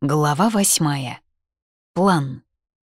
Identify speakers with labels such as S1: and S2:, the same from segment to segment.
S1: Глава 8. План.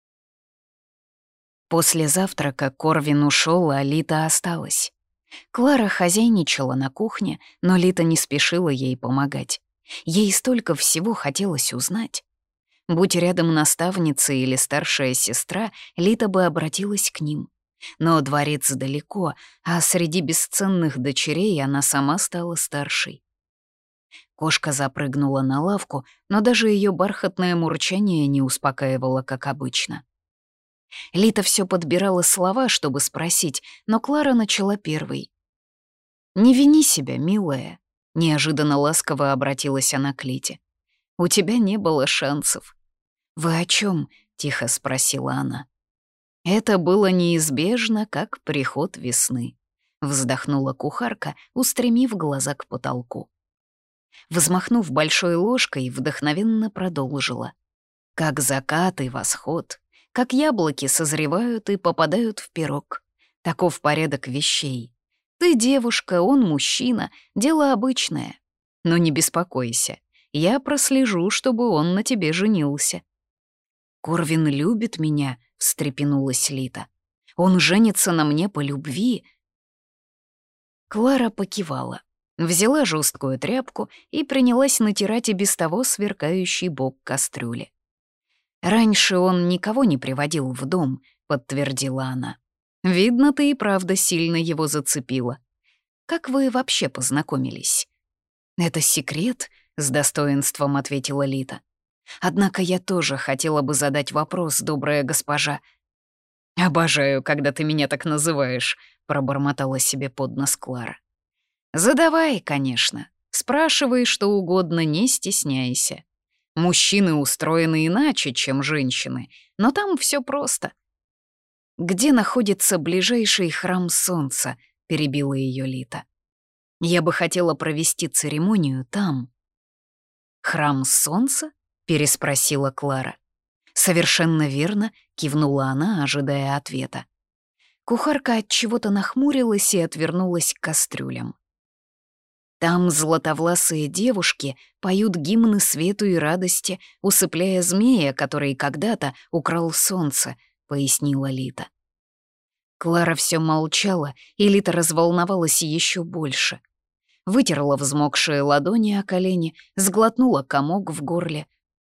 S1: После завтрака Корвин ушел, а Лита осталась. Клара хозяйничала на кухне, но Лита не спешила ей помогать. Ей столько всего хотелось узнать. Будь рядом наставница или старшая сестра, Лита бы обратилась к ним. Но дворец далеко, а среди бесценных дочерей она сама стала старшей. Кошка запрыгнула на лавку, но даже ее бархатное мурчание не успокаивало, как обычно. Лита все подбирала слова, чтобы спросить, но Клара начала первой. «Не вини себя, милая», — неожиданно ласково обратилась она к Лите. «У тебя не было шансов». «Вы о чем? Тихо спросила она. «Это было неизбежно, как приход весны», — вздохнула кухарка, устремив глаза к потолку. Взмахнув большой ложкой, вдохновенно продолжила. Как закат и восход, как яблоки созревают и попадают в пирог. Таков порядок вещей. Ты девушка, он мужчина, дело обычное. Но не беспокойся, я прослежу, чтобы он на тебе женился. «Корвин любит меня», — встрепенулась Лита. «Он женится на мне по любви». Клара покивала. Взяла жесткую тряпку и принялась натирать и без того сверкающий бок кастрюли. «Раньше он никого не приводил в дом», — подтвердила она. «Видно, ты и правда сильно его зацепила. Как вы вообще познакомились?» «Это секрет», — с достоинством ответила Лита. «Однако я тоже хотела бы задать вопрос, добрая госпожа». «Обожаю, когда ты меня так называешь», — пробормотала себе под нос Клара. «Задавай, конечно. Спрашивай что угодно, не стесняйся. Мужчины устроены иначе, чем женщины, но там все просто». «Где находится ближайший храм солнца?» — перебила ее Лита. «Я бы хотела провести церемонию там». «Храм солнца?» — переспросила Клара. «Совершенно верно», — кивнула она, ожидая ответа. Кухарка от чего-то нахмурилась и отвернулась к кастрюлям. Там златовласые девушки поют гимны свету и радости, усыпляя змея, который когда-то украл солнце, — пояснила Лита. Клара все молчала, и Лита разволновалась еще больше. Вытерла взмокшие ладони о колени, сглотнула комок в горле.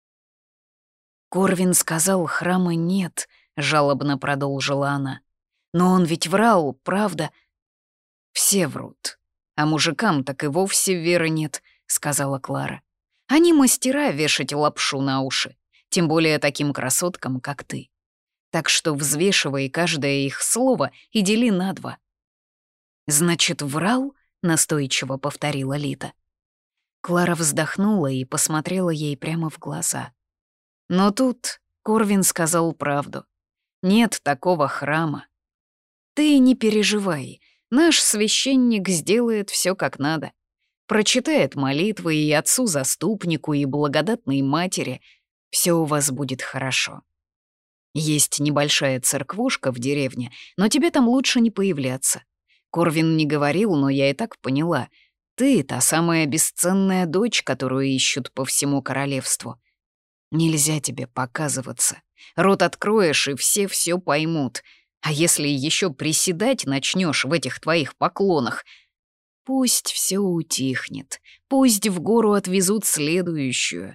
S1: «Корвин сказал, храма нет», — жалобно продолжила она. «Но он ведь врал, правда?» «Все врут. А мужикам так и вовсе веры нет», — сказала Клара. «Они мастера вешать лапшу на уши, тем более таким красоткам, как ты. Так что взвешивай каждое их слово и дели на два». «Значит, врал?» — настойчиво повторила Лита. Клара вздохнула и посмотрела ей прямо в глаза. Но тут Корвин сказал правду. Нет такого храма. Ты не переживай. Наш священник сделает все как надо. Прочитает молитвы и отцу-заступнику, и благодатной матери. Все у вас будет хорошо. Есть небольшая церквушка в деревне, но тебе там лучше не появляться. Корвин не говорил, но я и так поняла. Ты — та самая бесценная дочь, которую ищут по всему королевству. Нельзя тебе показываться. Рот откроешь, и все поймут. А если еще приседать начнешь в этих твоих поклонах, пусть все утихнет, пусть в гору отвезут следующую».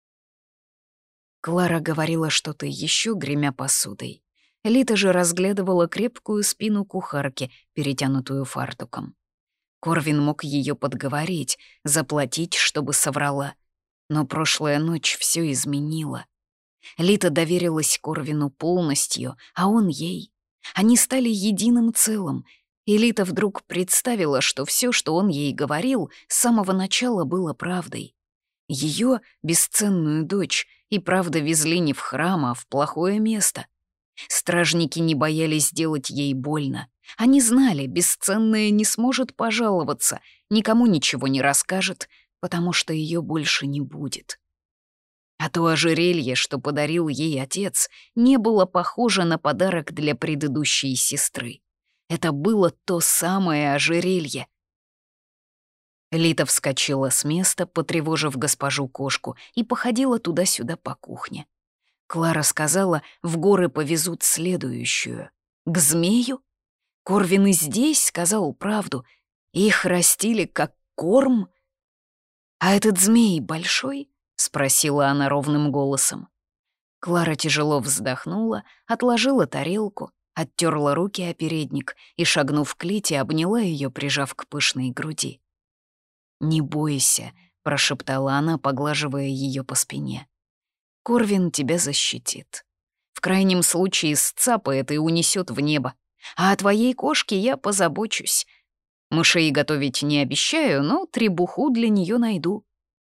S1: Клара говорила что-то еще, гремя посудой. Лита же разглядывала крепкую спину кухарки, перетянутую фартуком. Корвин мог ее подговорить, заплатить, чтобы соврала. Но прошлая ночь все изменила. Лита доверилась Корвину полностью, а он ей. Они стали единым целым, и Лита вдруг представила, что все, что он ей говорил, с самого начала было правдой. Ее, бесценную дочь, и правда везли не в храм, а в плохое место. Стражники не боялись сделать ей больно. Они знали, бесценная не сможет пожаловаться, никому ничего не расскажет, потому что ее больше не будет. А то ожерелье, что подарил ей отец, не было похоже на подарок для предыдущей сестры. Это было то самое ожерелье. Лита вскочила с места, потревожив госпожу-кошку, и походила туда-сюда по кухне. Клара сказала, в горы повезут следующую. К змею? Корвин и здесь сказал правду. Их растили как корм. «А этот змей большой?» — спросила она ровным голосом. Клара тяжело вздохнула, отложила тарелку, оттерла руки о передник и, шагнув к Лите, обняла ее, прижав к пышной груди. «Не бойся», — прошептала она, поглаживая ее по спине. «Корвин тебя защитит. В крайнем случае сцапает и унесет в небо. А о твоей кошке я позабочусь. Мышей готовить не обещаю, но требуху для нее найду».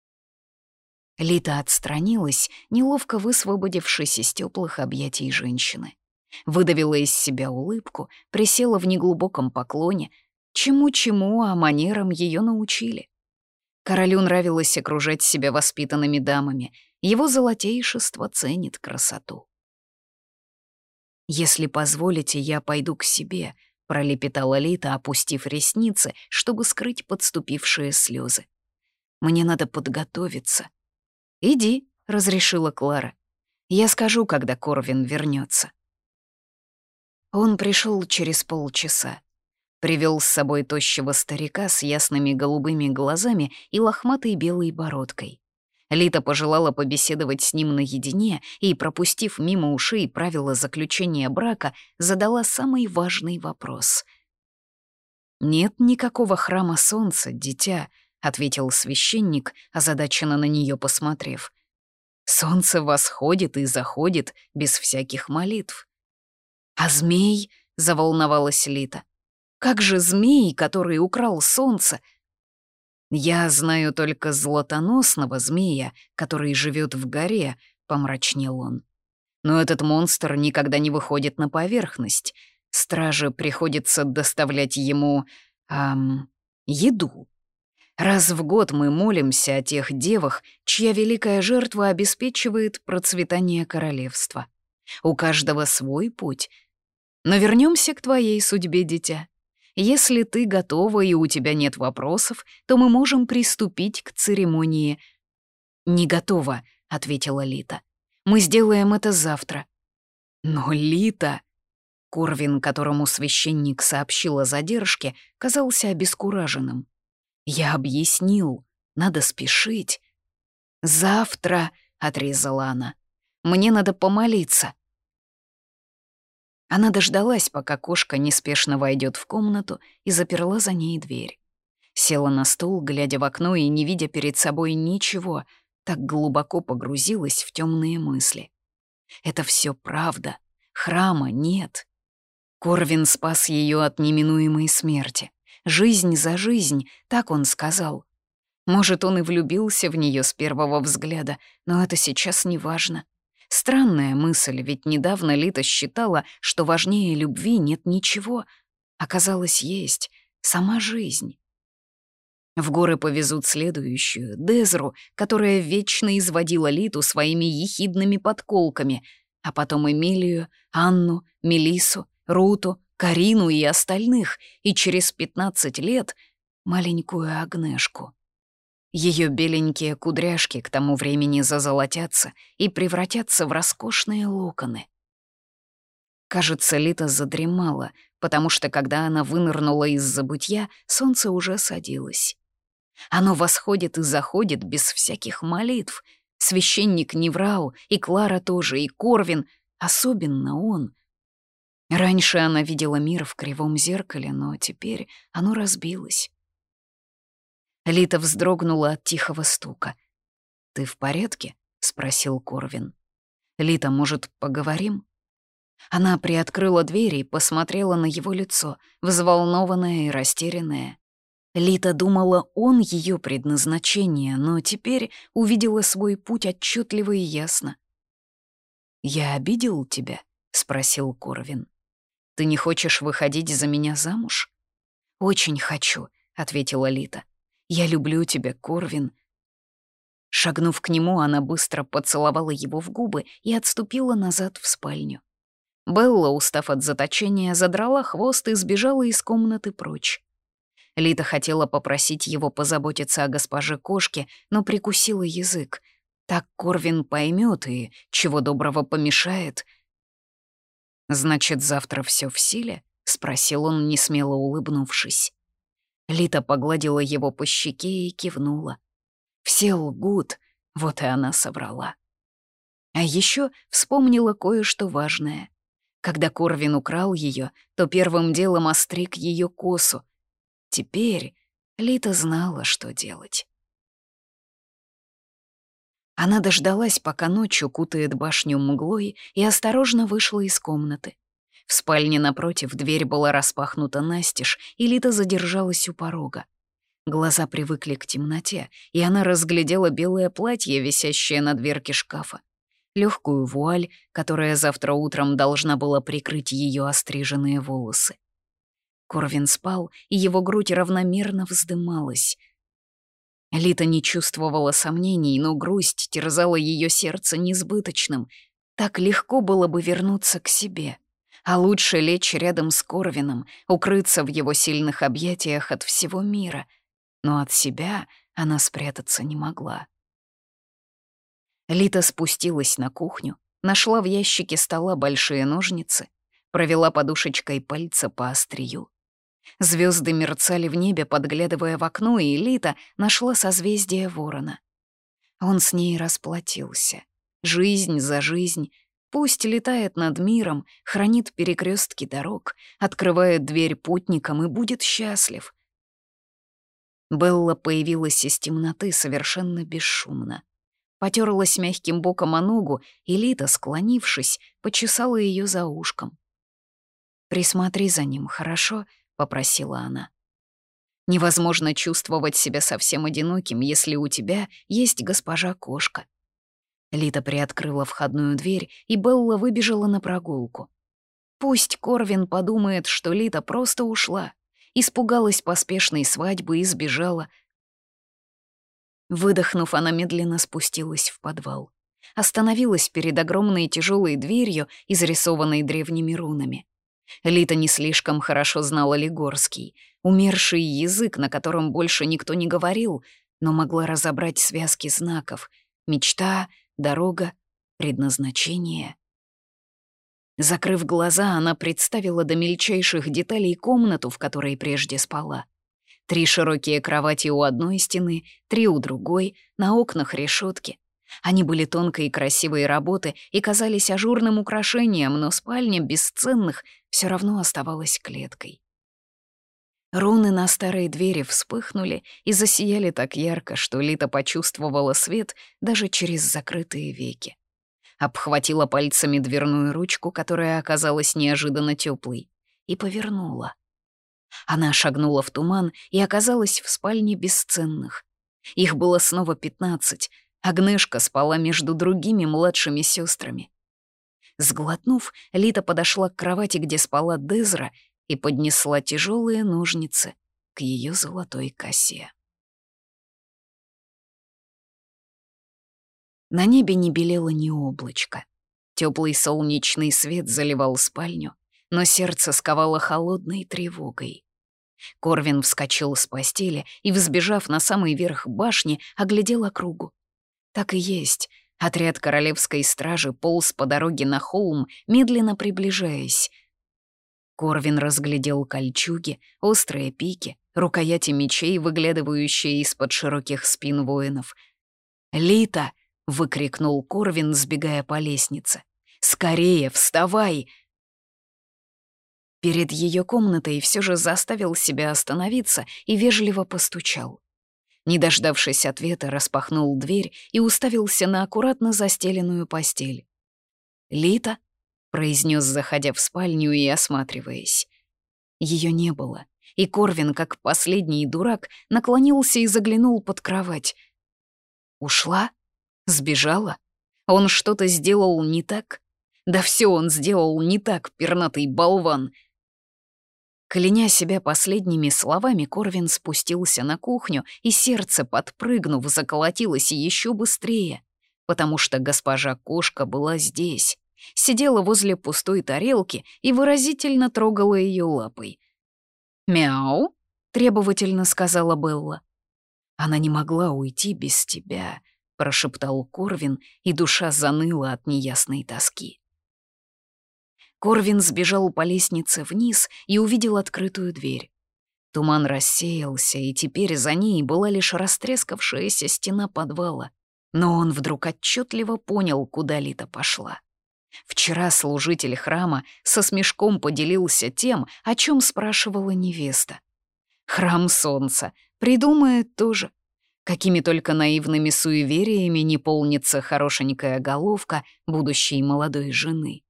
S1: Лита отстранилась, неловко высвободившись из теплых объятий женщины. Выдавила из себя улыбку, присела в неглубоком поклоне. Чему-чему, а манерам ее научили. Королю нравилось окружать себя воспитанными дамами. Его золотейшество ценит красоту. «Если позволите, я пойду к себе», — пролепетала Лита, опустив ресницы, чтобы скрыть подступившие слезы. «Мне надо подготовиться». «Иди», — разрешила Клара. «Я скажу, когда Корвин вернется. Он пришел через полчаса. Привел с собой тощего старика с ясными голубыми глазами и лохматой белой бородкой. Лита пожелала побеседовать с ним наедине и, пропустив мимо ушей правила заключения брака, задала самый важный вопрос. «Нет никакого храма солнца, дитя», — ответил священник, озадаченно на нее посмотрев. «Солнце восходит и заходит без всяких молитв». «А змей?» — заволновалась Лита. «Как же змей, который украл солнце?» «Я знаю только златоносного змея, который живет в горе», — помрачнел он. «Но этот монстр никогда не выходит на поверхность. Страже приходится доставлять ему... еду. Раз в год мы молимся о тех девах, чья великая жертва обеспечивает процветание королевства. У каждого свой путь. Но вернемся к твоей судьбе, дитя. Если ты готова и у тебя нет вопросов, то мы можем приступить к церемонии». «Не готова», — ответила Лита. «Мы сделаем это завтра». «Но, Лита...» Корвин, которому священник сообщил о задержке, казался обескураженным. «Я объяснил, надо спешить». «Завтра», — отрезала она, — «мне надо помолиться». Она дождалась, пока кошка неспешно войдет в комнату, и заперла за ней дверь. Села на стул, глядя в окно и не видя перед собой ничего, так глубоко погрузилась в темные мысли. Это все правда, храма нет. Корвин спас ее от неминуемой смерти. Жизнь за жизнь, так он сказал. Может, он и влюбился в нее с первого взгляда, но это сейчас не важно. Странная мысль, ведь недавно Лита считала, что важнее любви нет ничего. Оказалось, есть сама жизнь. В горы повезут следующую, Дезру, которая вечно изводила Литу своими ехидными подколками, а потом Эмилию, Анну, Мелиссу, Руту, Карину и остальных, и через 15 лет маленькую Агнешку. Ее беленькие кудряшки к тому времени зазолотятся и превратятся в роскошные локоны. Кажется, Лита задремала, потому что, когда она вынырнула из забытья, солнце уже садилось. Оно восходит и заходит без всяких молитв. Священник не врал, и Клара тоже, и Корвин, особенно он. Раньше она видела мир в кривом зеркале, но теперь оно разбилось. Лита вздрогнула от тихого стука. «Ты в порядке?» — спросил Корвин. «Лита, может, поговорим?» Она приоткрыла дверь и посмотрела на его лицо, взволнованное и растерянное. Лита думала, он ее предназначение, но теперь увидела свой путь отчетливо и ясно. «Я обидел тебя?» — спросил Корвин. «Ты не хочешь выходить за меня замуж?» «Очень хочу», — ответила Лита. «Я люблю тебя, Корвин». Шагнув к нему, она быстро поцеловала его в губы и отступила назад в спальню. Белла, устав от заточения, задрала хвост и сбежала из комнаты прочь. Лита хотела попросить его позаботиться о госпоже-кошке, но прикусила язык. Так Корвин поймет и, чего доброго, помешает. «Значит, завтра все в силе?» — спросил он, несмело улыбнувшись. Лита погладила его по щеке и кивнула. Все лгут, вот и она соврала. А еще вспомнила кое-что важное. Когда Корвин украл ее, то первым делом остриг ее косу. Теперь Лита знала, что делать. Она дождалась, пока ночь укутает башню мглой, и осторожно вышла из комнаты. В спальне напротив дверь была распахнута настежь, и Лита задержалась у порога. Глаза привыкли к темноте, и она разглядела белое платье, висящее на дверке шкафа, легкую вуаль, которая завтра утром должна была прикрыть ее остриженные волосы. Корвин спал, и его грудь равномерно вздымалась. Лита не чувствовала сомнений, но грусть терзала ее сердце несбыточным. Так легко было бы вернуться к себе. А лучше лечь рядом с Корвином, укрыться в его сильных объятиях от всего мира. Но от себя она спрятаться не могла. Лита спустилась на кухню, нашла в ящике стола большие ножницы, провела подушечкой пальца по острию. Звезды мерцали в небе, подглядывая в окно, и Лита нашла созвездие Ворона. Он с ней расплатился. Жизнь за жизнь. Пусть летает над миром, хранит перекрестки дорог, открывает дверь путникам и будет счастлив. Белла появилась из темноты совершенно бесшумно. Потерлась мягким боком о ногу, и Лита, склонившись, почесала ее за ушком. «Присмотри за ним, хорошо?» — попросила она. «Невозможно чувствовать себя совсем одиноким, если у тебя есть госпожа-кошка». Лита приоткрыла входную дверь, и Белла выбежала на прогулку. Пусть Корвин подумает, что Лита просто ушла, испугалась поспешной свадьбы и сбежала. Выдохнув, она медленно спустилась в подвал. Остановилась перед огромной тяжелой дверью, изрисованной древними рунами. Лита не слишком хорошо знала лигорский, умерший язык, на котором больше никто не говорил, но могла разобрать связки знаков — мечта, дорога, предназначение. Закрыв глаза, она представила до мельчайших деталей комнату, в которой прежде спала. 3 широкие кровати у одной стены, 3 у другой, на окнах решетки. Они были тонкой и красивой работы и казались ажурным украшением, но спальня бесценных все равно оставалась клеткой. Руны на старой двери вспыхнули и засияли так ярко, что Лита почувствовала свет даже через закрытые веки. Обхватила пальцами дверную ручку, которая оказалась неожиданно теплой, и повернула. Она шагнула в туман и оказалась в спальне бесценных. Их было снова 15. Агнешка спала между другими младшими сестрами. Сглотнув, Лита подошла к кровати, где спала Дезра, и поднесла тяжелые ножницы к ее золотой косе. На небе не белело ни облачко. Теплый солнечный свет заливал спальню, но сердце сковало холодной тревогой. Корвин вскочил с постели и, взбежав на самый верх башни, оглядел округу. Так и есть. Отряд королевской стражи полз по дороге на холм, медленно приближаясь. Корвин разглядел кольчуги, острые пики, рукояти мечей, выглядывающие из-под широких спин воинов. «Лита!» — выкрикнул Корвин, сбегая по лестнице. «Скорее, вставай!» Перед ее комнатой все же заставил себя остановиться и вежливо постучал. Не дождавшись ответа, распахнул дверь и уставился на аккуратно застеленную постель. «Лита?» — произнес, заходя в спальню и осматриваясь. Ее не было, и Корвин, как последний дурак, наклонился и заглянул под кровать. Ушла? Сбежала? Он что-то сделал не так? Да все он сделал не так, пернатый болван. Кляня себя последними словами, Корвин спустился на кухню, и сердце, подпрыгнув, заколотилось еще быстрее, потому что госпожа-кошка была здесь, сидела возле пустой тарелки и выразительно трогала ее лапой. «Мяу!» — требовательно сказала Белла. «Она не могла уйти без тебя», — прошептал Корвин, и душа заныла от неясной тоски. Корвин сбежал по лестнице вниз и увидел открытую дверь. Туман рассеялся, и теперь за ней была лишь растрескавшаяся стена подвала. Но он вдруг отчетливо понял, куда Лита пошла. Вчера служитель храма со смешком поделился тем, о чем спрашивала невеста. Храм солнца придумает тоже. Какими только наивными суевериями не полнится хорошенькая головка будущей молодой жены.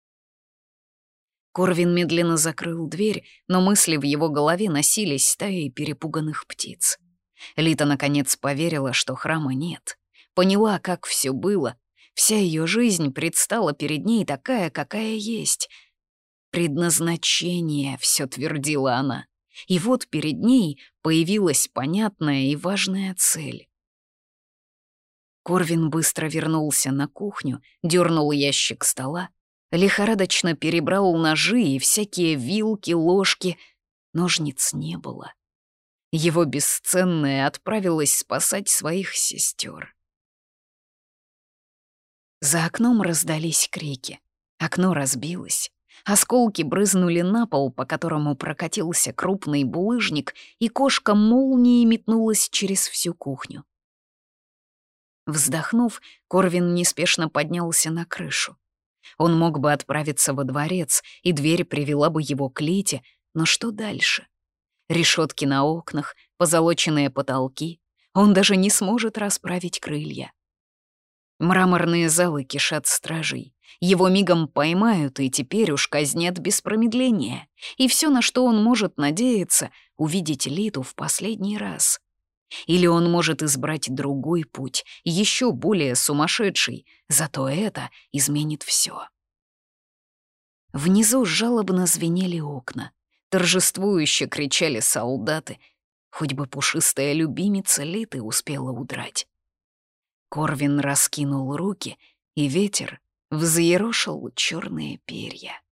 S1: Корвин медленно закрыл дверь, но мысли в его голове носились стаей перепуганных птиц. Лита наконец поверила, что храма нет. Поняла, как все было. Вся ее жизнь предстала перед ней такая, какая есть. «Предназначение», — все твердила она. И вот перед ней появилась понятная и важная цель. Корвин быстро вернулся на кухню, дернул ящик стола, лихорадочно перебрал ножи и всякие вилки, ложки. Ножниц не было. Его бесценная отправилась спасать своих сестер. За окном раздались крики. Окно разбилось. Осколки брызнули на пол, по которому прокатился крупный булыжник, и кошка молнией метнулась через всю кухню. Вздохнув, Корвин неспешно поднялся на крышу. Он мог бы отправиться во дворец, и дверь привела бы его к Лите, но что дальше? Решетки на окнах, позолоченные потолки. Он даже не сможет расправить крылья. Мраморные залы кишат стражей. Его мигом поймают и теперь уж казнят без промедления. И все, на что он может надеяться, увидеть Литу в последний раз. Или он может избрать другой путь, еще более сумасшедший, зато это изменит все. Внизу жалобно звенели окна, торжествующе кричали солдаты. Хоть бы пушистая любимица Литы успела удрать. Корвин раскинул руки, и ветер взъерошил черные перья.